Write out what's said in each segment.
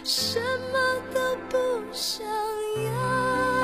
什么都不想要。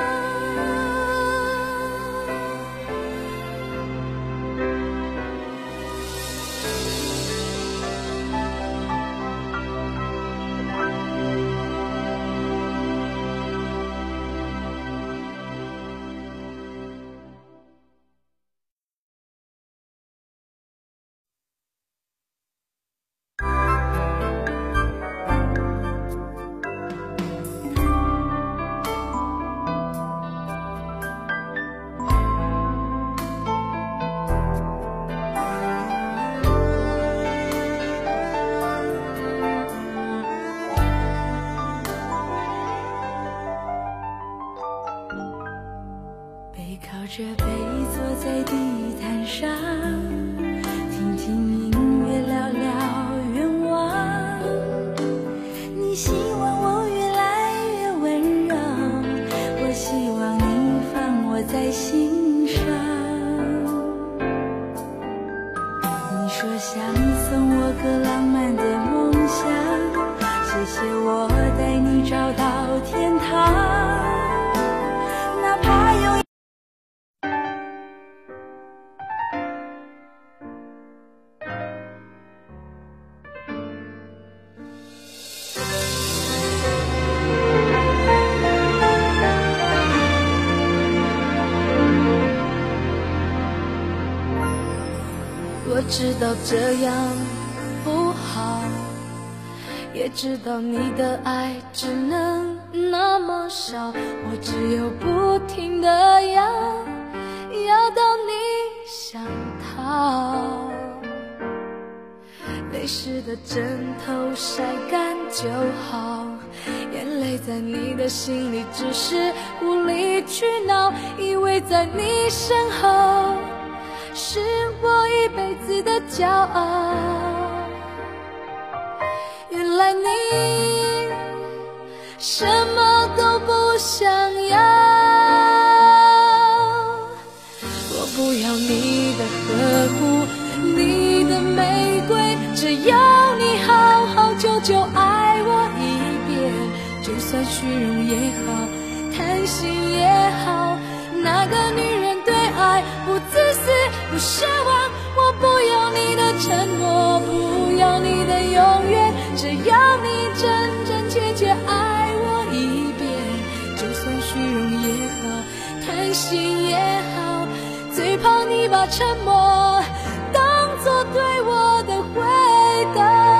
靠着背坐在地毯上，听听音乐，聊聊愿望。你希望我越来越温柔，我希望你放我在心上。你说想送我个浪漫的梦想，谢谢我带你找到天堂，哪怕有我知道这样不好，也知道你的爱只能那么少，我只有不停地要到你想逃。泪湿的枕头晒干就好，眼泪在你的心里只是无理取闹，以为在你身后是我一辈子的骄傲，原来你什么都不想要。我不要你的呵护，你的玫瑰，只要你好好久久爱我一遍，就算虚荣也好，贪心也好，那个女人对爱不自私不奢望，我不要你的承诺，不要你的永远，只要你真真切切爱我一遍，就算虚荣也好，贪心也好，最怕你把沉默当作对我的回答。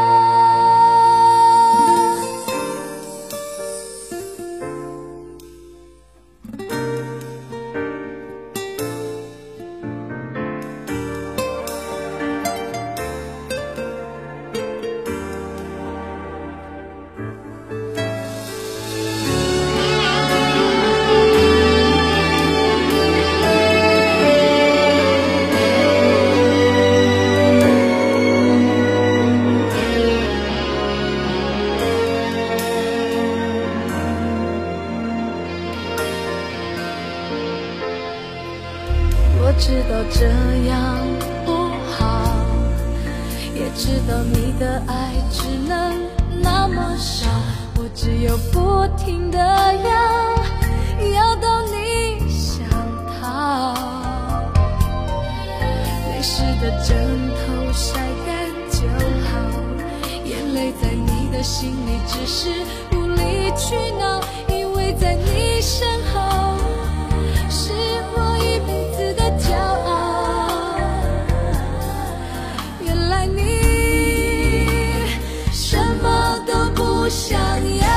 我知道这样不好，也知道你的爱只能那么少，我只有不停地要到你想逃。泪湿的枕头晒干就好，眼泪在你的心里只是无理取闹，以为在你身后是我一辈子的骄傲，原来你什么都不想要。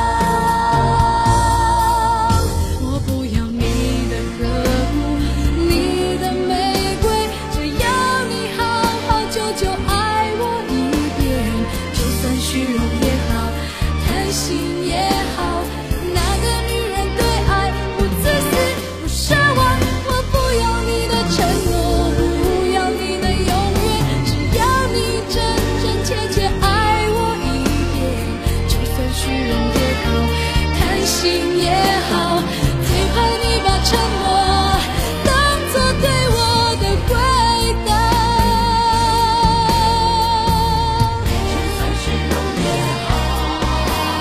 我不要你的呵护，你的玫瑰，只要你好好久久爱我一遍，就算虚荣也好，贪心也好，那个女人对爱不自私不奢望，我不要你的承诺，不要你的永远，只要你真真切切爱我一遍，就算虚荣也好，贪心也好，最怕你把沉默当作对我的回答。就算虚荣也好，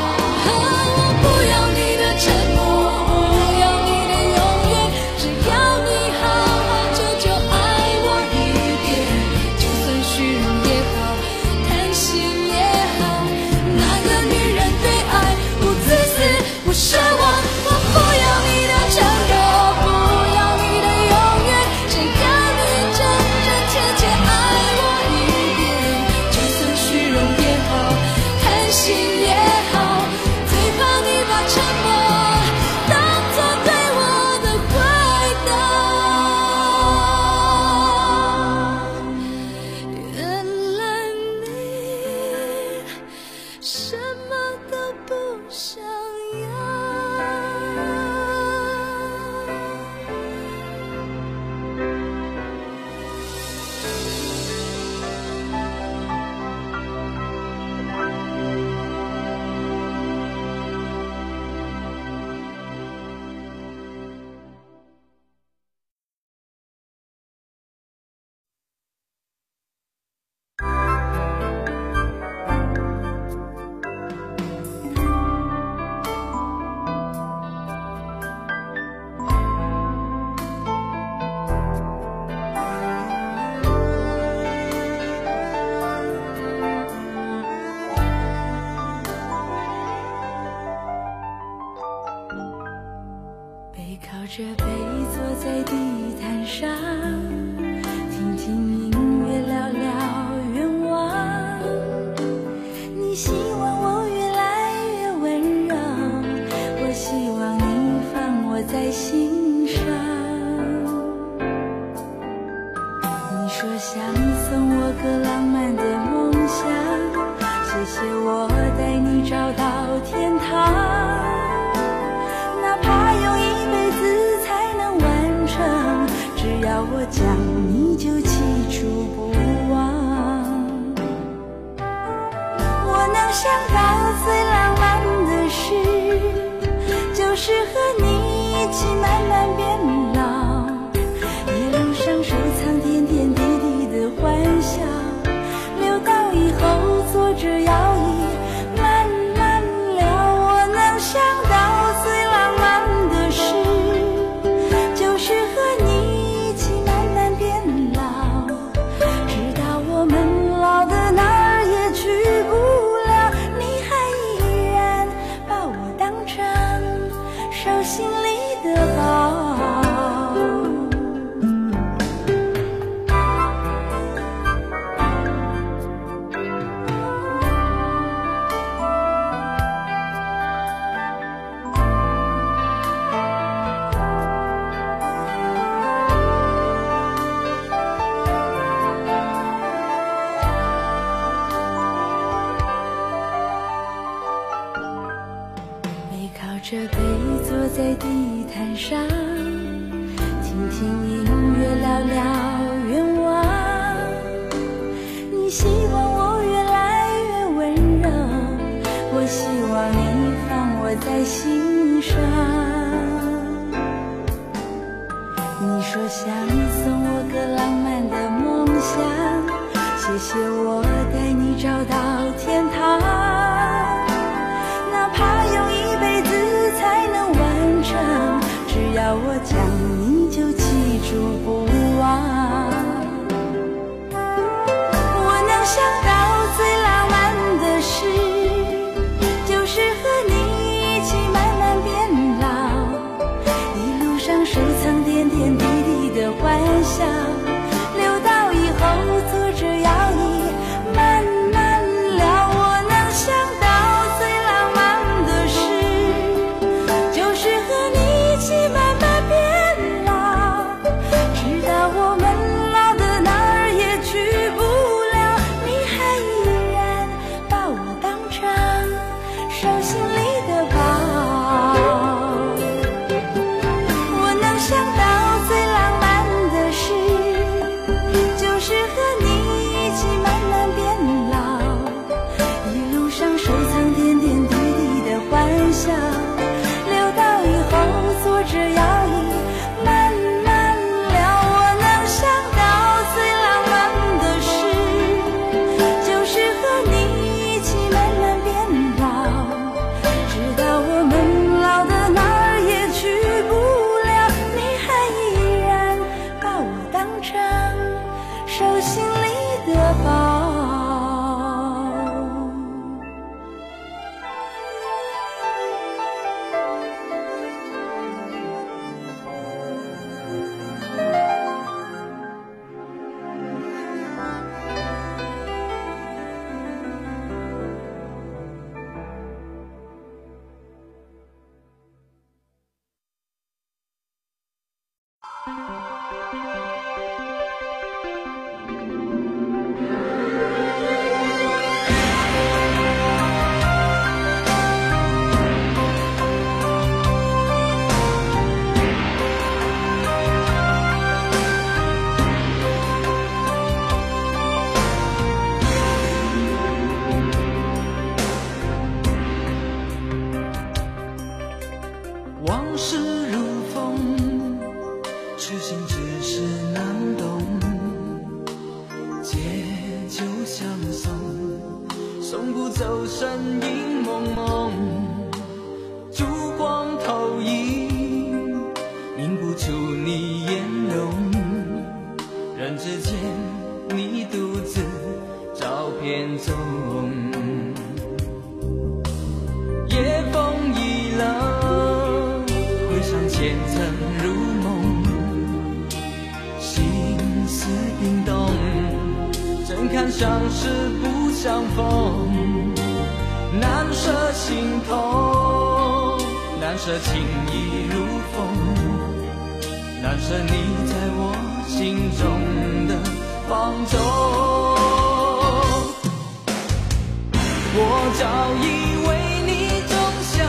什么都不想要。靠着背坐在地毯上，听听音乐，聊聊愿望。你希望我越来越温柔，我希望你放我在心上。你说想送我个浪漫的梦想，谢谢我带你找到天堂。只要我讲，你就记住不忘。我能想到最浪漫的事，就是和你一起慢慢变老，一路上收藏点点滴滴的欢笑，留到以后坐着摇椅慢慢聊。我能想到最浪漫的事，就是和你心里的宝。背靠着背坐在地毯上，听听音乐，聊聊愿望。你希望我越来越温柔，我希望你放我在心上。你说想送我个浪漫的梦想，谢谢我带你找到天堂。哪怕用一辈子才能完成，只要我讲，你就记住不忘。我能想到最浪漫的事，就是和你一起慢慢变老，一路上收藏点点滴滴的欢笑，留到以后坐着摇椅慢慢聊。我能想到留到以后坐着摇椅慢慢聊。我能想到最浪漫的事，就是和你一起慢慢变老，直到我们老的哪儿也去不了，你还依然把我当成手心里的宝。 走身影蒙蒙，烛光投影，映不出你颜容。人之间，你独自照片中。夜风已冷，回想前曾如梦，心思冰冻，怎堪相识不相逢。难舍心痛，难舍情意如风，难舍你在我心中的放纵。我早已为你种下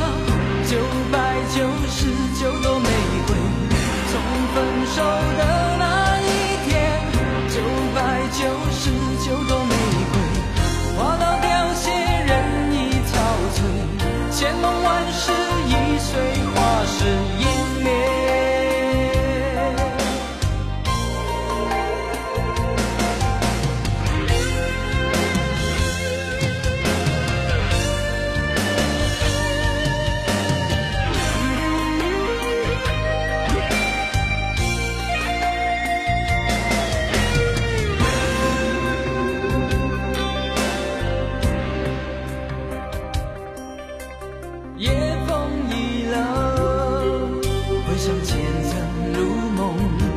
999朵玫瑰，从分手的那一天，999朵玫瑰花到凋谢，人已憔悴，千梦万世已随花事湮灭。夜风已冷，回想前曾如梦，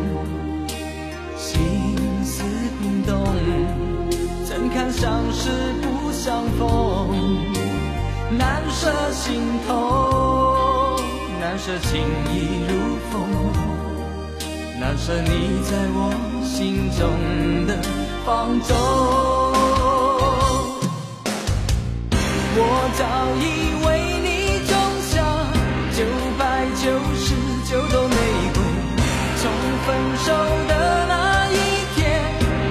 心思冰冻，怎堪相识不相逢。难舍心痛，难舍情意如风，难舍你在我心中的放纵。我早已为你种下999朵玫瑰，从分手的那一天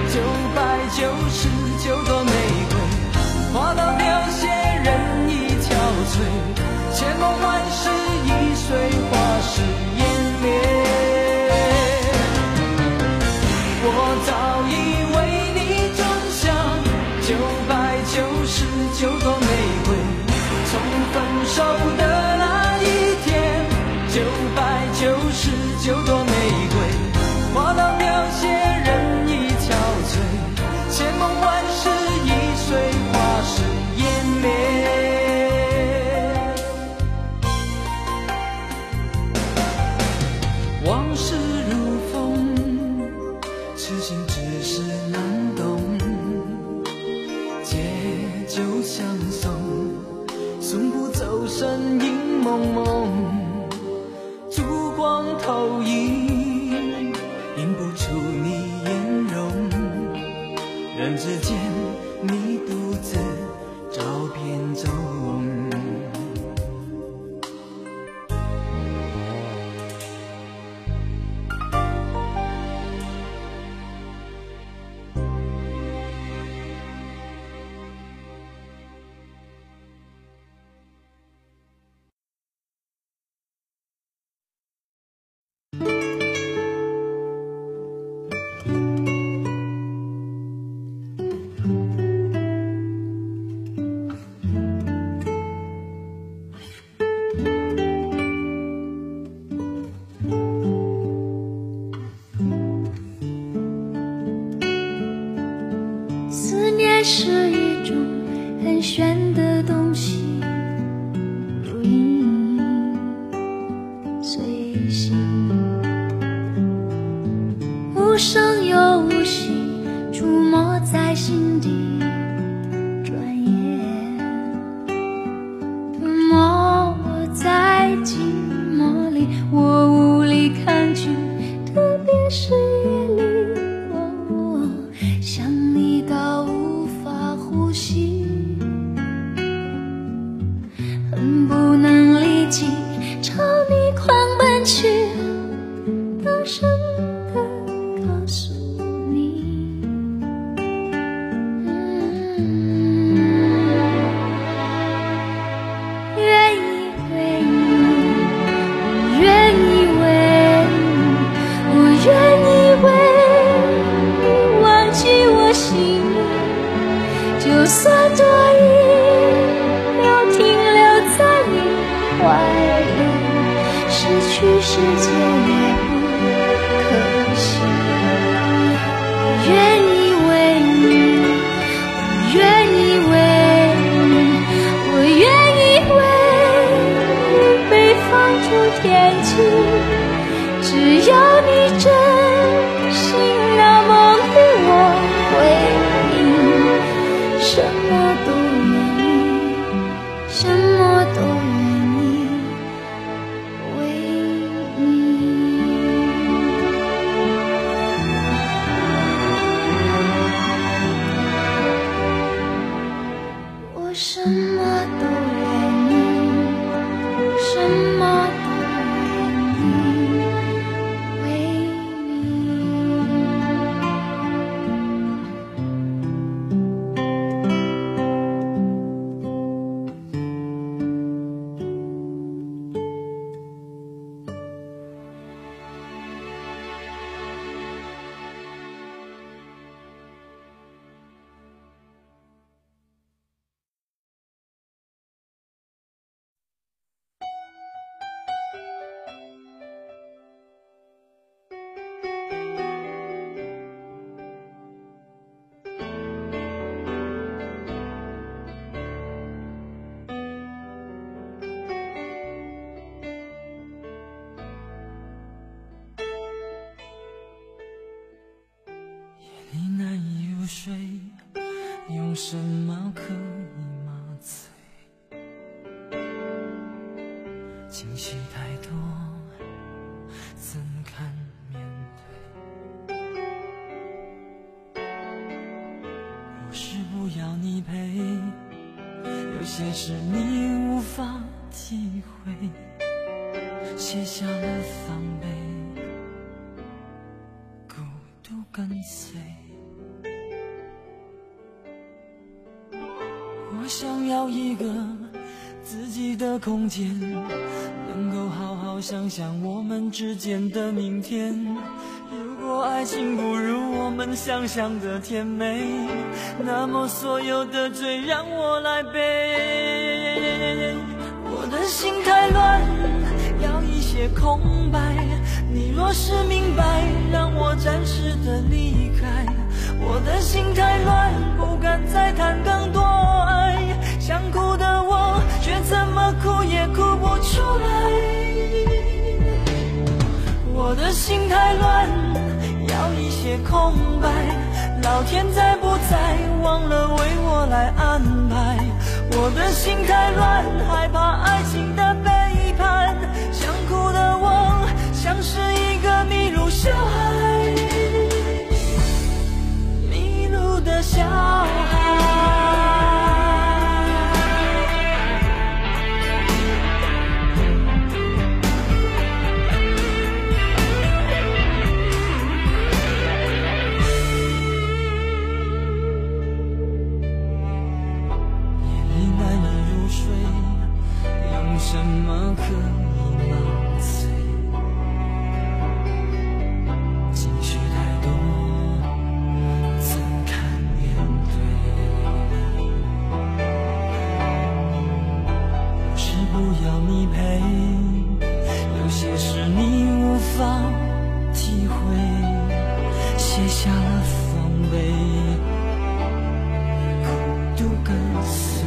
，999朵玫瑰花到凋谢，人已憔悴，千梦万世已随花事湮灭。我早已为你种下999朵玫瑰，从分手的那一天，999朵玫瑰花到凋谢，人已憔悴，千梦万世已随花事湮灭。往事如风，痴心只是难懂，借酒相送，送不走身影蒙蒙，烛光投影，映不出你颜容。人之间，你独自照片中。 思念是一种很玄的东西，如影随形，无声又无息，出没在心底。转眼吞没我在寂寞里，我无力抗拒，特别是夜里。想你到无法呼吸，恨不能立即朝你狂奔去，大声地告诉你，愿意为你，我愿意为你，我愿意为你忘记我心里，就算多疑。 世界也不可惜。我愿意为你，我愿意为你，我愿意为你被放逐天际，只要你真心那么对我回应，什么都愿意，什么都愿意为你。我什么都愿意，什么都愿意为你。 你难以入睡，用什么可以麻醉？情绪太多，怎堪面对？不是不要你陪，有些事你无法体会，卸下了防备，孤独跟随。我想要一个自己的空间，能够好好想想我们之间的明天。如果爱情不如我们想象的甜美，那么所有的罪让我来背。我的心太乱，要一些空白，你若是明白，让我暂时的离开。我的心太乱，不敢再谈更多爱，想哭的我却怎么哭也哭不出来。我的心太乱，要一些空白，老天在不在忘了为我来安排。我的心太乱，害怕爱情的背叛，想哭的我像是一个迷路小孩，迷路的小孩。什么可以麻醉？情绪太多，怎堪面对？不是不要你陪，有些事你无法体会，卸下了防备，孤独跟随。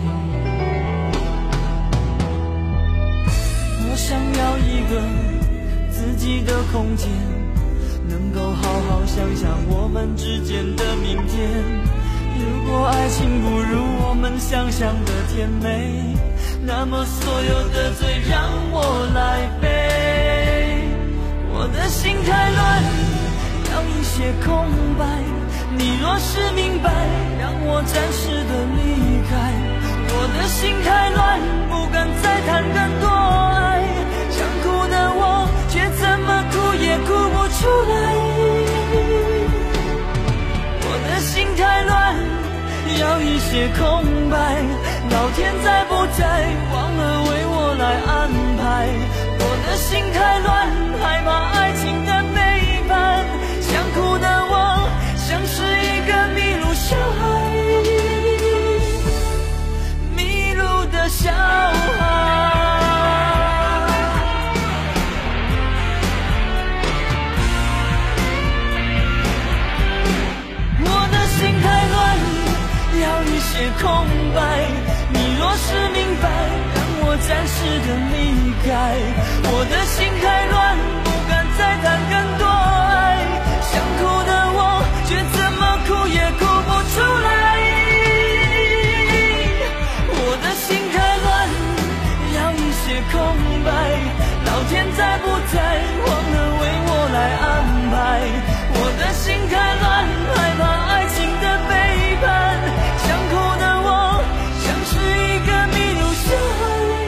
想要一个自己的空间，能够好好想想我们之间的明天。如果爱情不如我们想象的甜美，那么所有的罪让我来背。我的心太乱，要一些空白，你若是明白，让我暂时的离开。我的心太乱，不敢再谈更多爱，想哭的我却怎么哭也哭不出来。我的心太乱，要一些空白，老天在不在忘了为我来安排。我的心太乱，害怕爱情的背叛，想哭的我像是一个迷路小孩，迷路的小孩。 的离开，我的心太乱，不敢再谈更多爱，想哭的我却怎么哭也哭不出来，我的心太乱，要一些空白，老天在不在忘了为我来安排，我的心太乱，害怕爱情的背叛，想哭的我像是一个迷路小孩，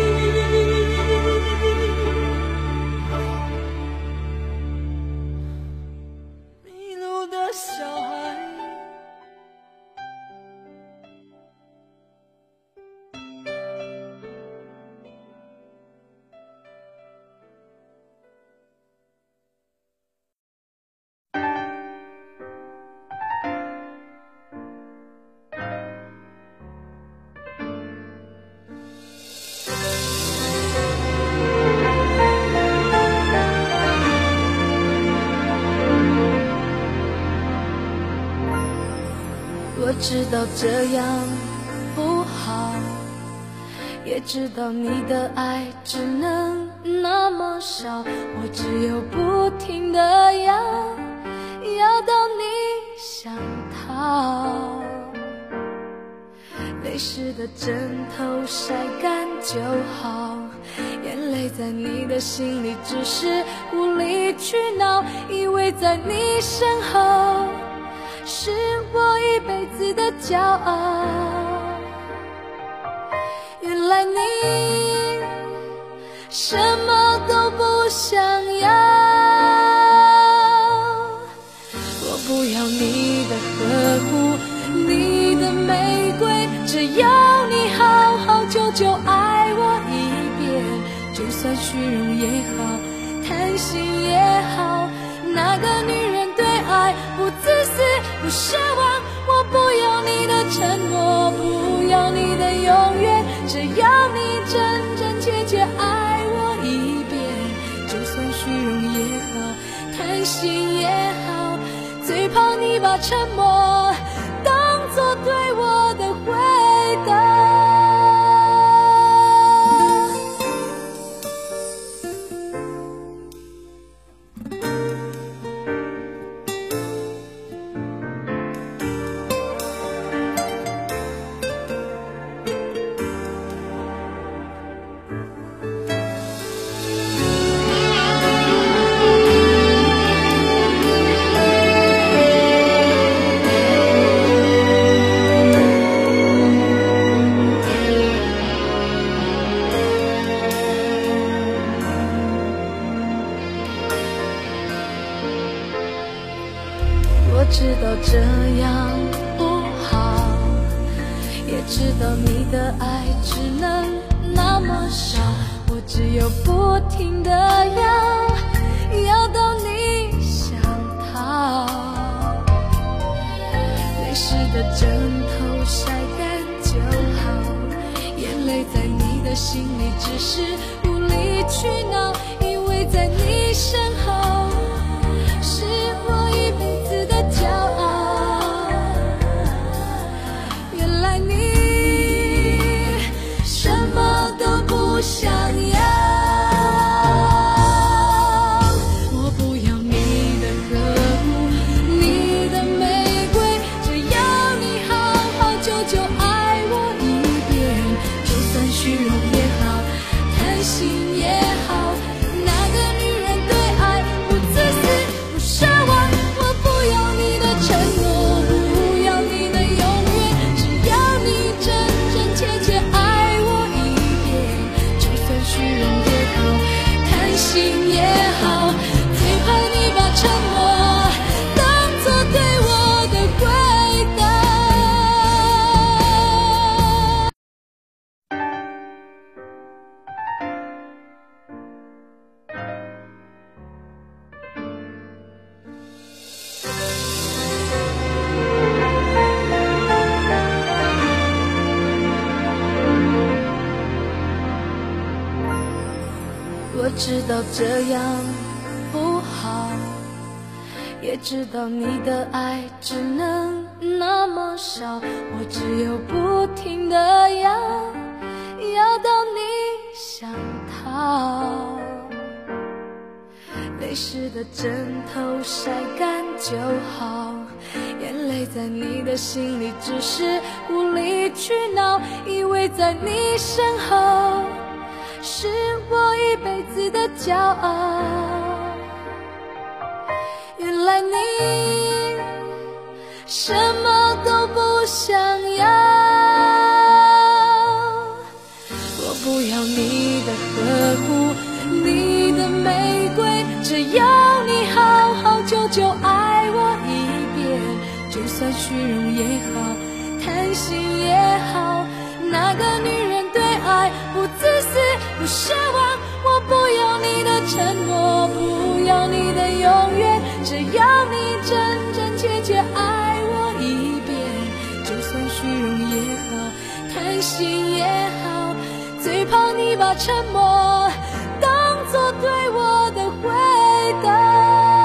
迷路的小孩。 我知道这样不好，也知道你的爱只能那么少，我只有不停地要到你想逃，泪湿的枕头晒干就好，眼泪在你的心里只是无理取闹，以为在你身后是我一辈子的骄傲，原来你什么都不想要，我不要你的呵护，你的玫瑰，只要你好好久久爱我一遍，就算虚荣也好，贪心也好，那个女人对爱不自私不奢望，我不要你的承诺，不要你的永远，只要你真真切切爱我一遍，就算虚荣也好，贪心也好，最怕你把沉默当作对我的回答。我知道这样不好，也知道你的爱只能那么少，我只有不停地要到你想逃，泪湿的枕头晒干就好，眼泪在你的心里只是无理取闹，因为在你身后是我一辈子的骄傲，原来你什么都不想要，我不要你的呵护，你的玫瑰，只要你好好久久爱我一遍，就算虚荣也好，贪心也好，那个女人对爱不自私不奢望，我不要你的承诺，不要你的永远，只要你真真切切爱我一遍，就算虚荣也好，贪心也好，最怕你把沉默当作对我的回答。我知道这样不好，也知道你的爱只能那么少，我只有不停地要到你想的枕头晒干就好，眼泪在你的心里只是无理取闹，以为在你身后是我一辈子的骄傲。原来你什么都不想要，我不要你的呵护，你的玫瑰，只要你好好久久爱我一遍，就算虚荣也好，贪心也好，那个女人对爱不自私不奢望，我不要你的承诺，不要你的永远，只要你真真切切爱我一遍，就算虚荣也好，贪心也好，最怕你把沉默当作对我的回答。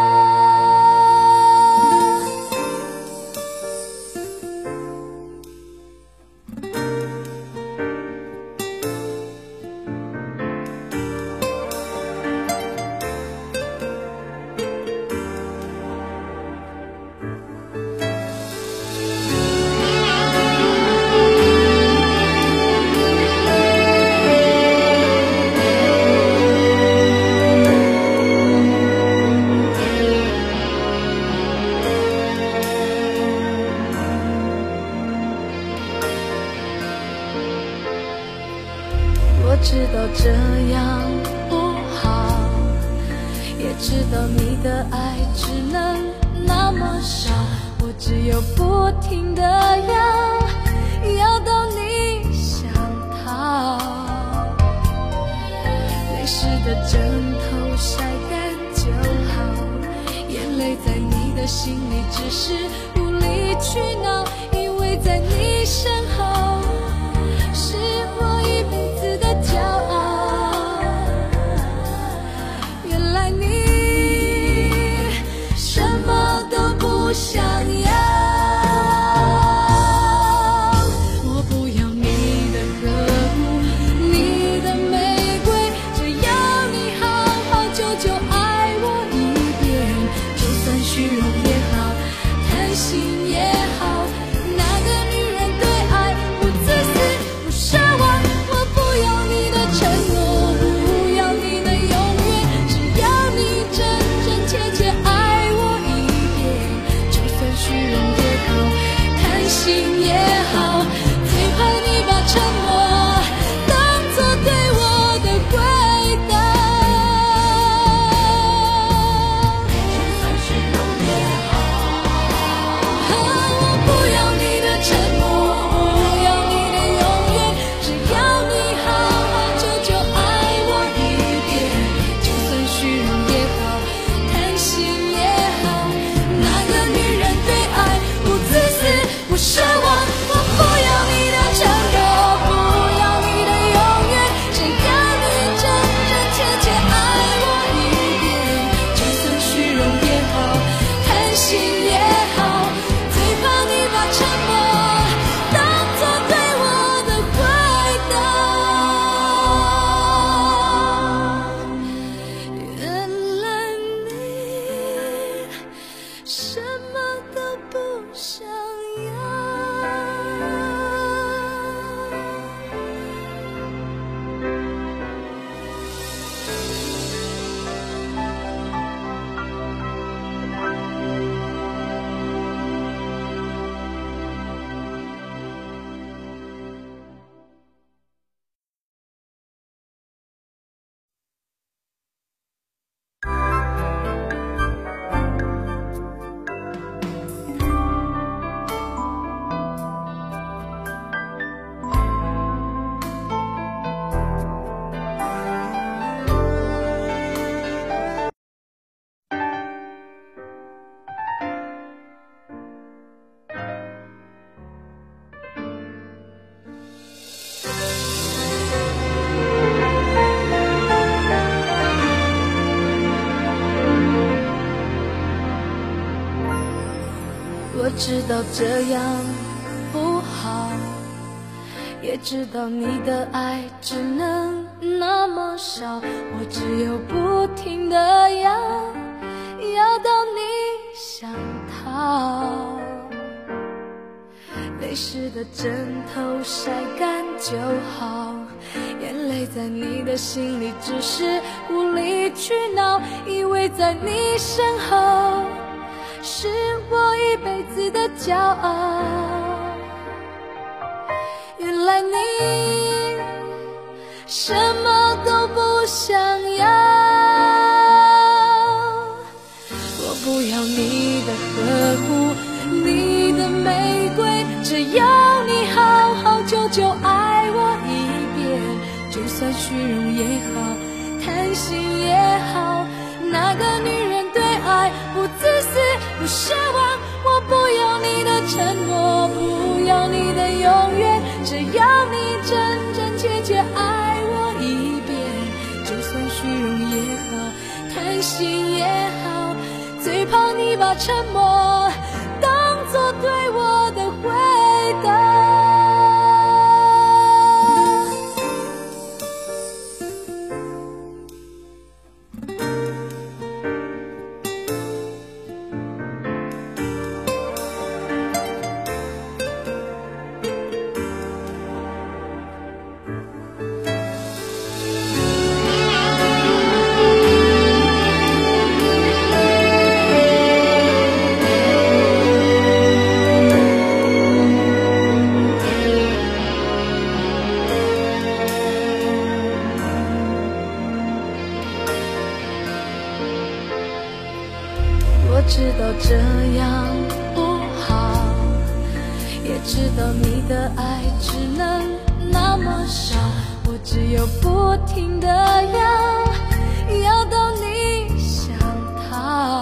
我知道这样不好，也知道你的爱只能那么少，我只有不停地要到你想逃。泪湿的枕头晒干就好，眼泪在你的心里只是无理取闹，因为在你身后是我一辈子的骄傲。原来你什么都不想要，我不要你的呵护，你的玫瑰，只要你好好久久爱我一遍，就算虚荣也好，贪心也好，那个女人对爱不自私不奢望，我不要你的承诺，不要你的永远，只要你真真切切爱我一遍，就算虚荣也好，贪心也好，最怕你把沉默当作对我的回答。就算虚荣也好，我不要你的承诺，不要你的永远，只要你好好久久爱我一遍，就算虚荣也好，贪心也好，那个女人对爱不自私不奢望，我不要你的承诺，不要你的永远，只要你真真切切爱我一遍，就算虚荣也好，贪心也好，最怕你把沉默当作对我的回答。原来你什么都不想要。我知道这样不好，也知道你的爱只能那么少，我只有不停地要到你想逃。泪湿的枕头晒干就好，眼泪在你的心里只是无理取闹，以为在你身后是我一辈子的骄傲。原来你什么都不想要，我不要你的呵护，你的玫瑰，只要你好好久久爱我一遍，就算虚荣也好，贪心也好，那个女人对爱不自私不奢望，我不要你的承诺，不要你的永远，只要你真真切切爱我一遍，就算虚荣也好，贪心也好，最怕你把沉默当作对我的回答。我知道这样不好，也知道你的爱只能那么少，我只有不停地要到你想逃。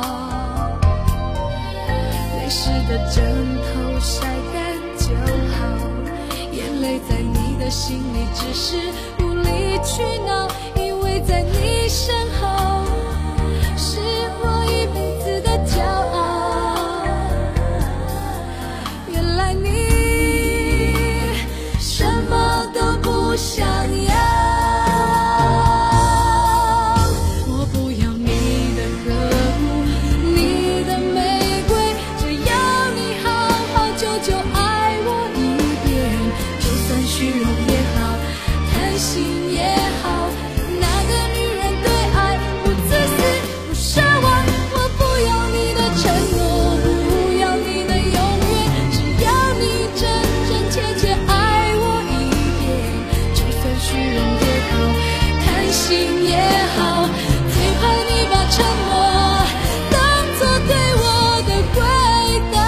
泪湿的枕头晒干就好，眼泪在你的心里只是无理取闹，以为在你身后是我一辈子的骄傲。原来你什么都不想要，我不要你的呵护，你的玫瑰，只要你好好久久爱我一遍，就算虚荣也好，贪心也好，那个女人对爱不自私不奢望，我不要你的承诺，不要你的永远，只要你真真切切爱我一遍，就算虚荣也好，贪心也好，最怕你把沉默当作对我的回答。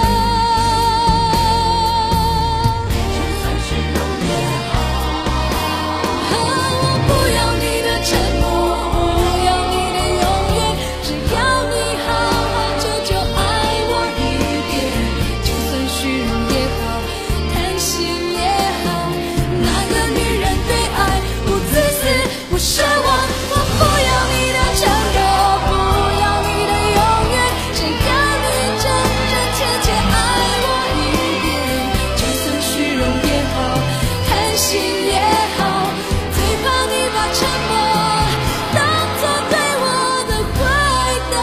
就算虚荣也好，我不要你的承诺，不要你的永远，只要你好好久久爱我一遍，就算虚荣也好，贪心也好，那个女人对爱不自私不奢望，我不要你的承诺，不要你的永远，只要你真真切切爱我一遍，就算虚荣也好，贪心也好，最怕你把沉默当作对我的回答。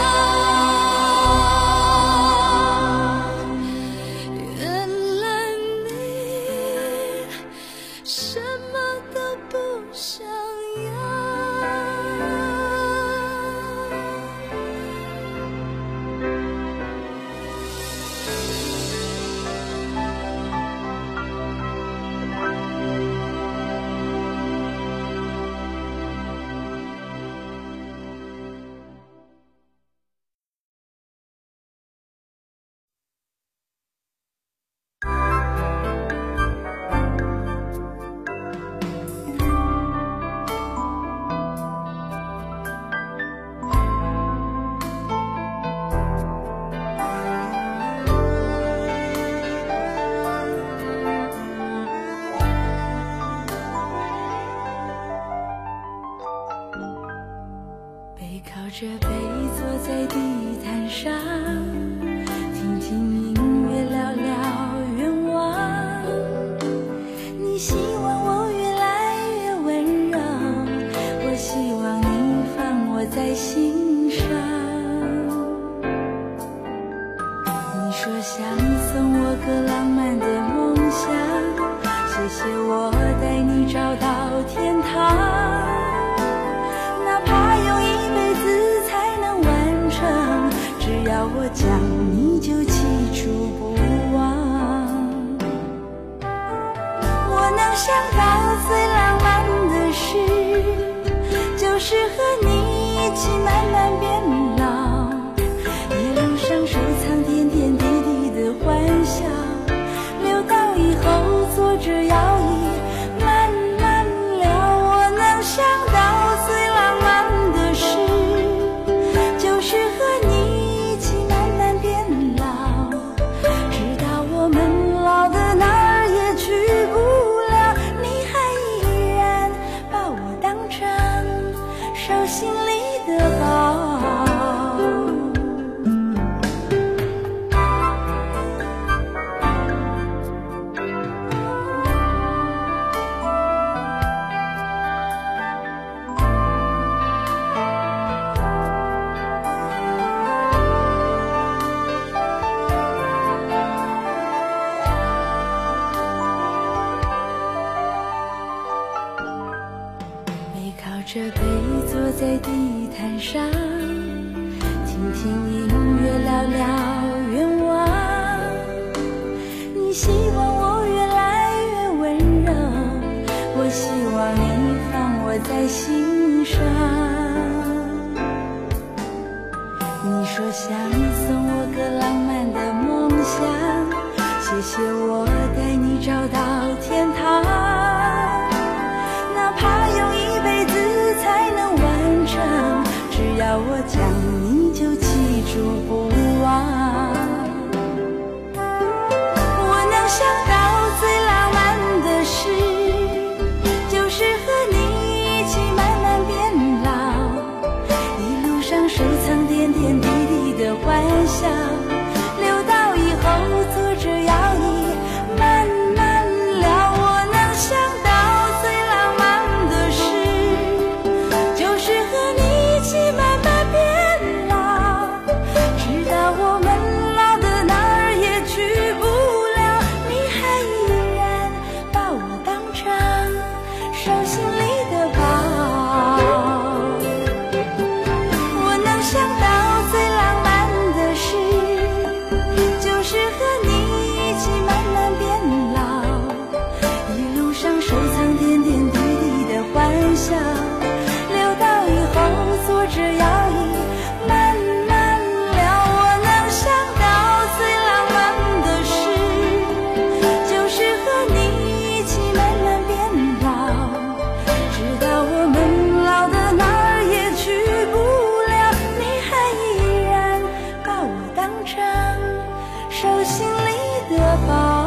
原来你什么都不想要。背靠着背坐在地毯上，听听音乐，聊聊愿望。你希望我越来越温柔，我希望你放我在心上。 想到最浪漫的事，就是和你一起慢慢变老，一路上收藏点点滴滴的欢笑，留到以后坐着摇椅慢慢聊。我能想到最浪漫的事，就是和你一起慢慢变老，直到我们老的哪儿也去不了，你还依然把我当成手心里的宝。这杯坐在地毯上，听听音乐，聊聊愿望。你希望我越来越温柔，我希望你放我在心上。你说想送我个浪漫的梦想，谢谢我带你找到天堂，哪怕用一辈子才能完成，只要我讲你就记住不忘。我能想到最浪漫的事，就是和你一起慢慢变老，一路上收藏点点滴滴的欢笑，留到以后坐着摇椅慢慢聊。我能想到最浪漫的事，就是和你一起慢慢变老，直到我们老的哪儿也去不了，你还依然把我当成手心里的宝。我能想到最浪漫的事，就是和你一起慢慢变老，一路上收藏点点滴滴的欢笑，留到以后坐着摇椅慢慢聊。我能想到最浪漫的事，就是和你一起慢慢变老，直到我们老的哪儿也去不了，你还依然把我当成手心里的宝。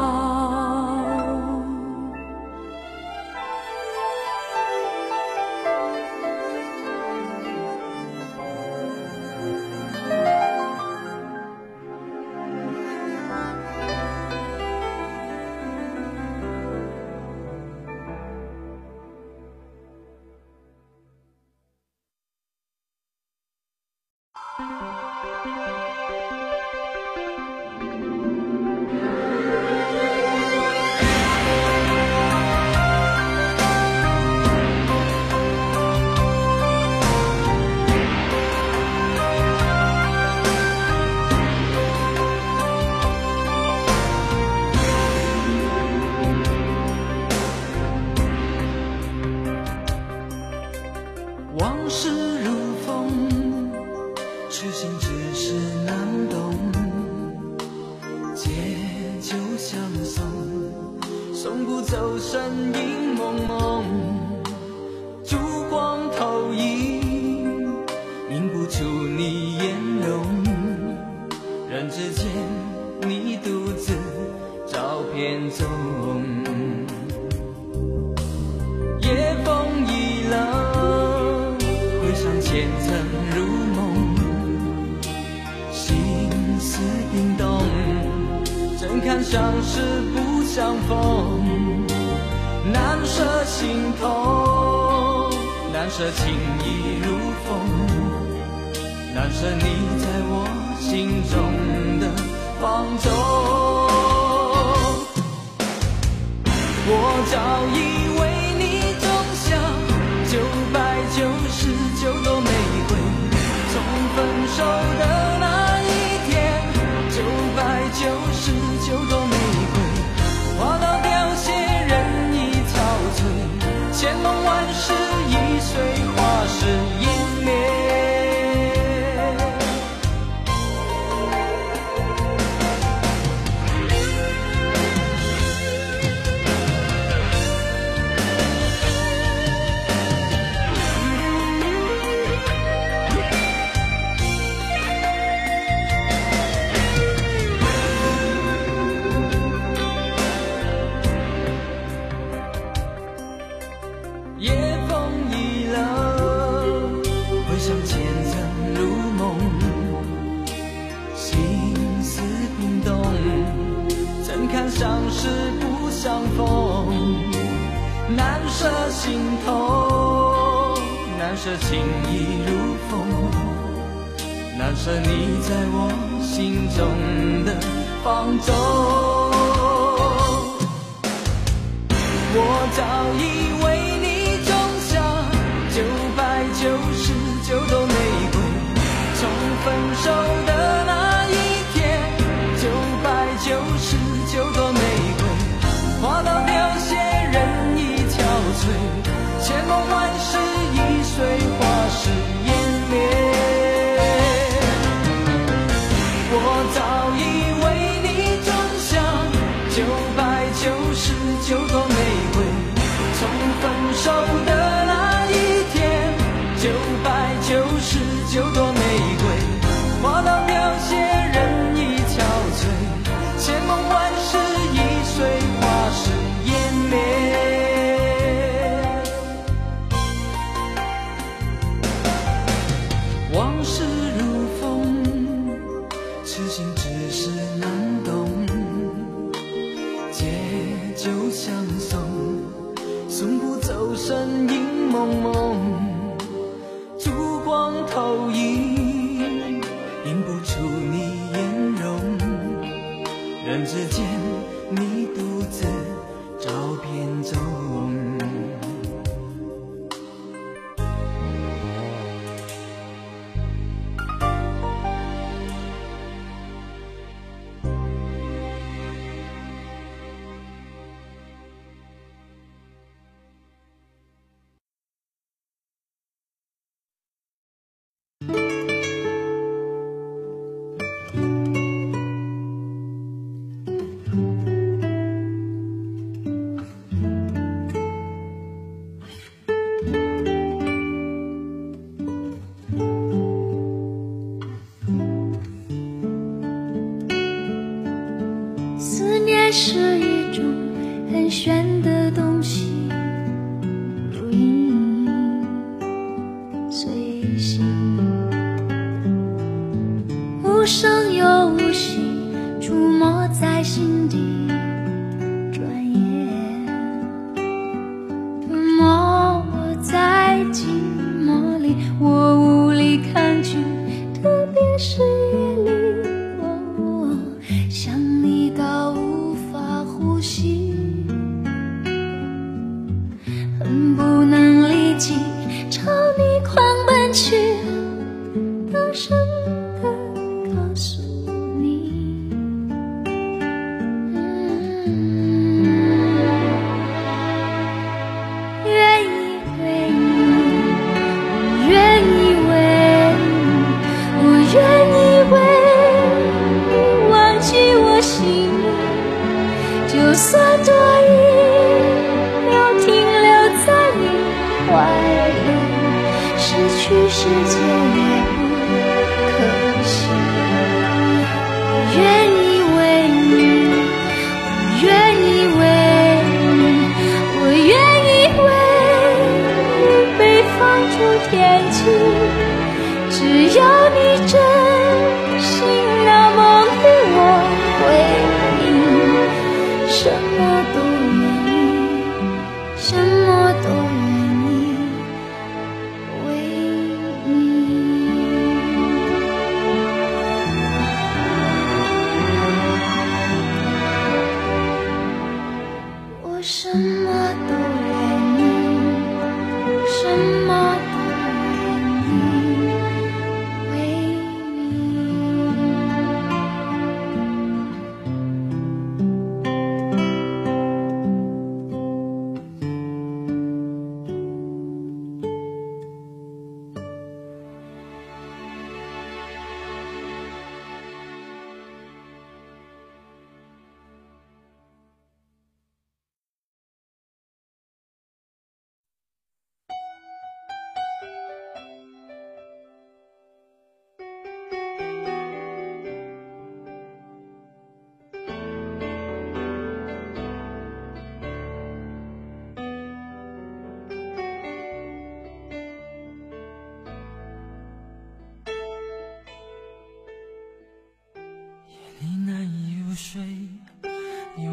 往事如风，痴心只是难懂，借酒相送，送不走身影蒙蒙，烛光投影，映不出你颜容，人之间你独自照片中，夜风已冷，回想前曾如梦，心思冰冻，怎堪相识不相逢，难舍心痛，难舍情意如风，难舍你在我心中的放纵。我早以为你种下999朵玫瑰，从分手的那一天，999朵玫瑰花到凋谢，人已想前尘如梦，心思冰冻，怎堪相识不相逢，难舍心头，难舍情意如风，难舍你在我心中的放纵。我早已为你种下999朵玫瑰，从分手的那一天，999朵玫瑰花到凋谢，人已憔悴，千梦万世易碎，花时湮灭。我早已为你种下999朵玫瑰，从分手的那一天，999朵玫瑰花到凋谢，人已憔悴，千梦万世易碎，花时湮灭。往事如风，痴心只是难懂，借酒相送，送不走身影蒙蒙，烛光投影，映不出你颜容，人之间你独自照片中。 思念是一种很玄的东西，如影随形，无声又无息，触摸在心底，转眼吞没我在寂寞里，我无力抗拒，特别是夜里，想你到无法呼吸，很不能理解，朝你狂奔去，大声地告诉你，愿意为你，我愿意为你，我愿意为你忘记我心里，就算多一秒停留在你怀里，失去世界也不可惜。我愿意为你，我愿意为你，我愿意为你被放逐天际，只要你真心那梦与我回应，什么都愿意，什么都愿意为你。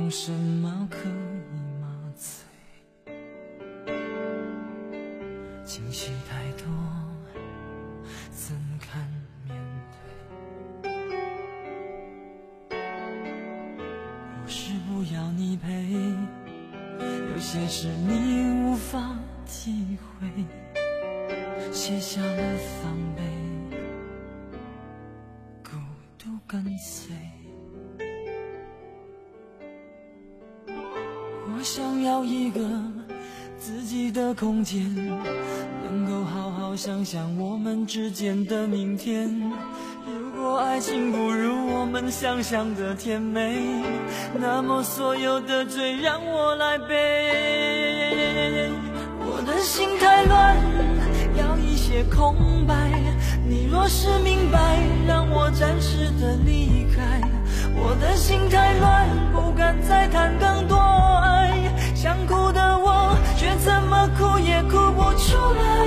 用什么可以麻醉？情绪太多，怎堪面对？不是不要你陪，有些事你无法体会，卸下了防备，孤独跟随。我想要一个自己的空间，能够好好想想我们之间的明天。如果爱情不如我们想象的甜美，那么所有的罪让我来背。我的心太乱，要一些空白，你若是明白，让我暂时的离开。我的心太乱，不敢再谈更多爱，想哭的我却怎么哭也哭不出来。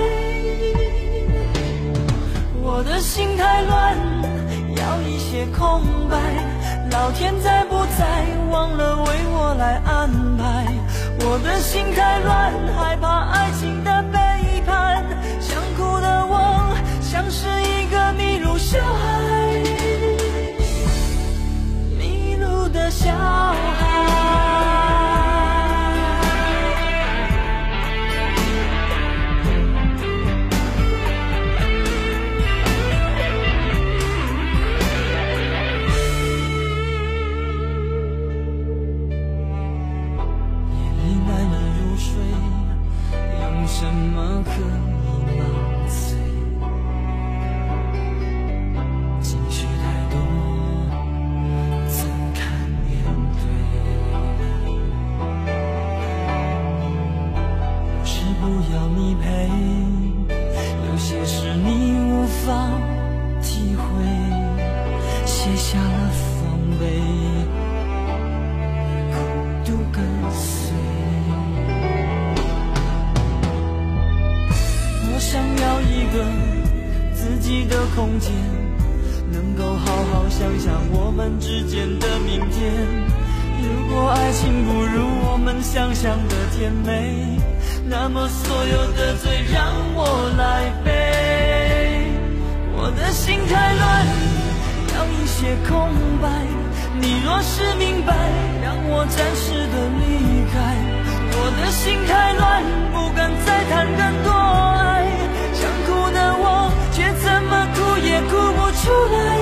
我的心太乱，要一些空白，老天在不在忘了为我来安排。我的心太乱，害怕爱情的背叛，想哭的我像是一个迷路小孩，迷路的小孩。什么可以麻醉？情绪太多，怎堪面对？不是不要你陪，有些事你无法体会，卸下了防备，孤独跟随。想要一个自己的空间，能够好好想想我们之间的明天。如果爱情不如我们想象的甜美，那么所有的罪让我来背。我的心太乱，要一些空白，你若是明白，让我暂时的离开。我的心太乱，不敢再谈更多爱，想哭的我却怎么哭也哭不出来。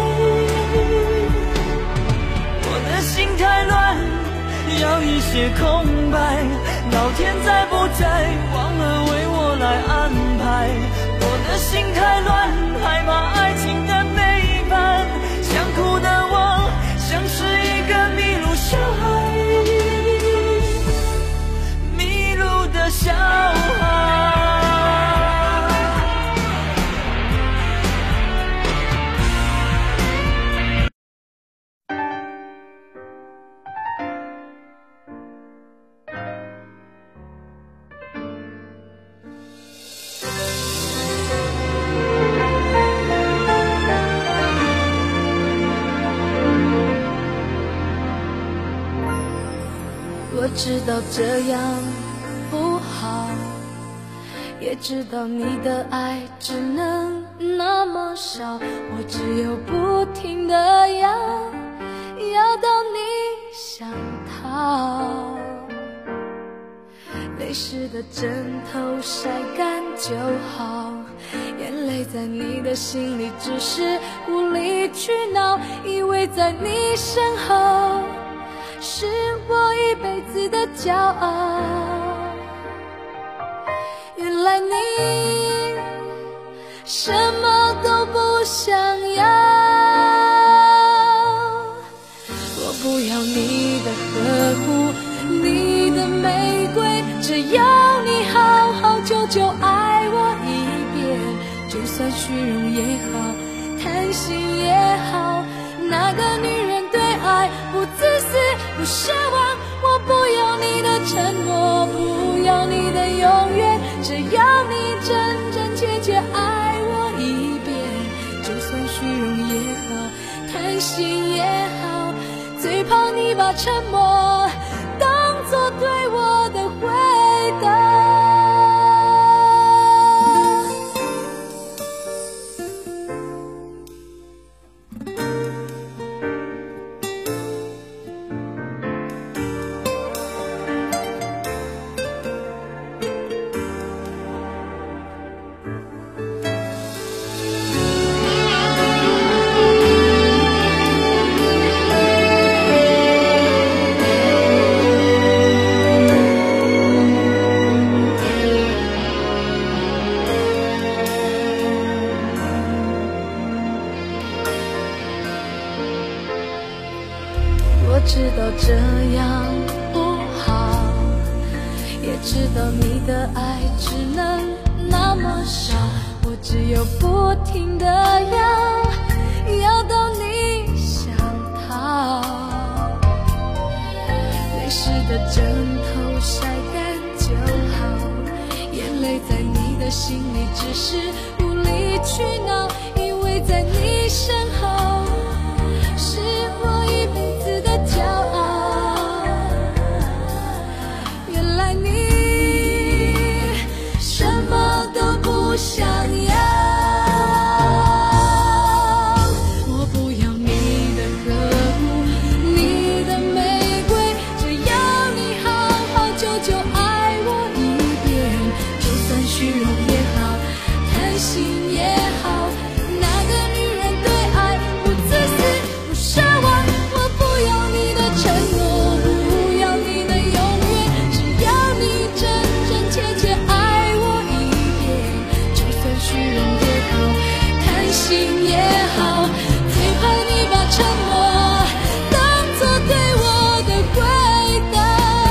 我的心太乱，要一些空白，老天在不在忘了为我来安排。我的心太乱，害怕爱情的背叛，想哭的我像是一个迷路小孩，小孩。 我知道这样不好，也知道你的爱只能那么少，我只有不停地要到你想逃。泪湿的枕头晒干就好，眼泪在你的心里只是无理取闹，以为在你身后是我一辈子的骄傲。原来你什么都不想要，我不要你的呵护，你的玫瑰，只要你好好久久爱我一遍。就算虚荣也好，贪心也好，那个女人对爱不自私不奢望，我不要你的承诺，不要你的永远，只要你真真切切爱我一遍。就算虚荣也好，贪心也好，最怕你把沉默知道这样不好，也知道你的爱只能那么少，我只有不停地要到你想逃。泪湿的枕头晒干就好，眼泪在你的心里只是无理取闹，因为在你身后是我一辈子的骄傲。原来你什么都不想要，我不要你的呵护，你的玫瑰，只要你好好久久爱我一遍，就算虚荣也好，贪心也好，那个女人对爱不自私不奢望，我不要你的承诺，不要你的永远，只要你真真切切爱我一遍，就算虚荣也好，贪心也好，最怕你把沉默当作对我的回答。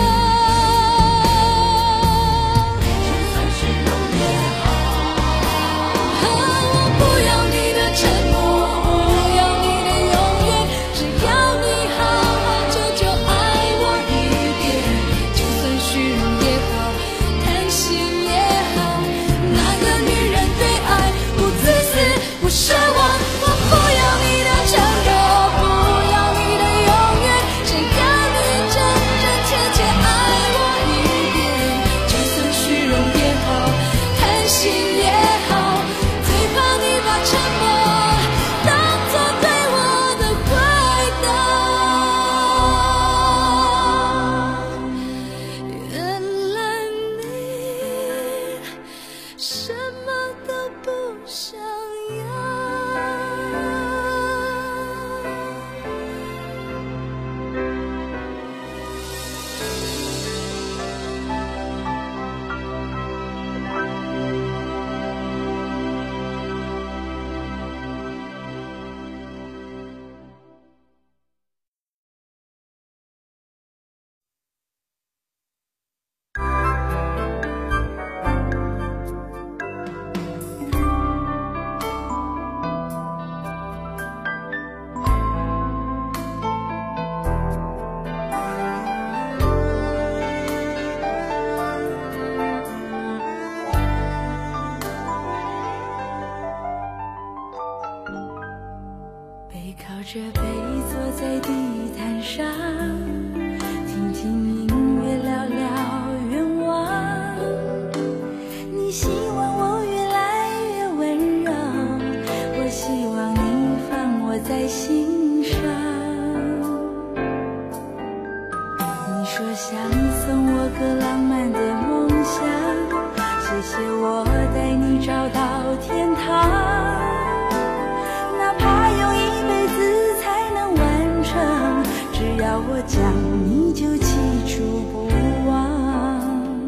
就算虚荣也好，我不要你的承诺，不要你的永远，只要你好好久久爱我一遍，就算虚荣也好，贪心也好，那个女人对爱不自私不奢望，我不要你的承诺，不要你的永远，只要你真真切切爱我一遍，就算虚荣也好，贪心也好，最怕你把沉默当作对我的回答。原来你什么都不想要。背靠着背坐在地毯上，听听音乐聊聊愿望。你希望我越来越温柔，我希望你放我在心上。你说想送我个浪漫的梦想，谢谢我带你找到天堂。哪怕用一辈子才能完成，只要我讲你就记住不忘。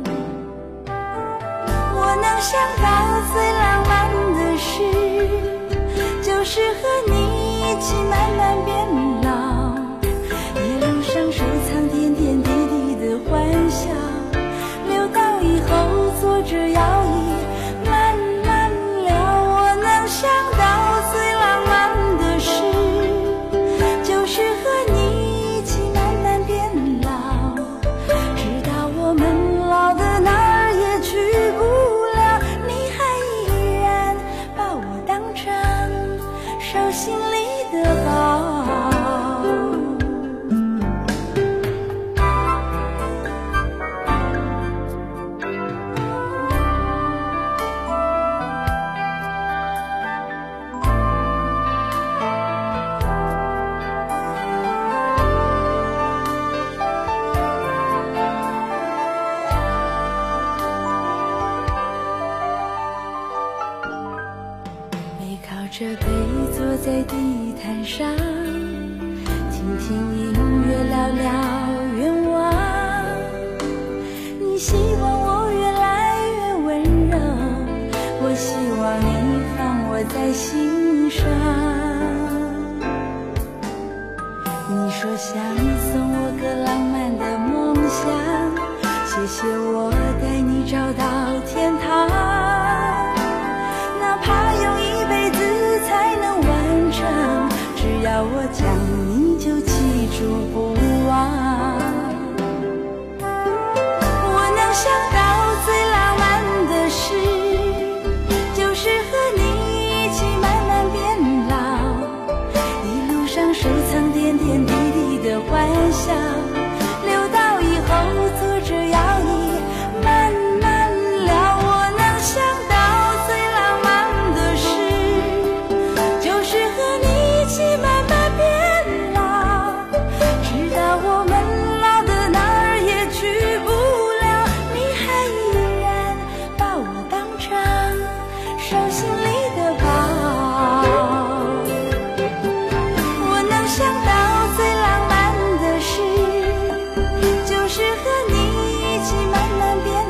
我能想到最浪漫的事，就是和你一起慢慢变老，一路上收藏点点滴滴的欢笑，留到以后坐着摇椅慢慢聊。我能想到最浪漫的事，就是和你一起慢慢变老，直到我们老的哪儿也去不了，你还依然把我当成手心里的宝。着背坐在地毯上，听听音乐聊聊愿望。你希望我越来越温柔，我希望你放我在心上。你说想送谢谢我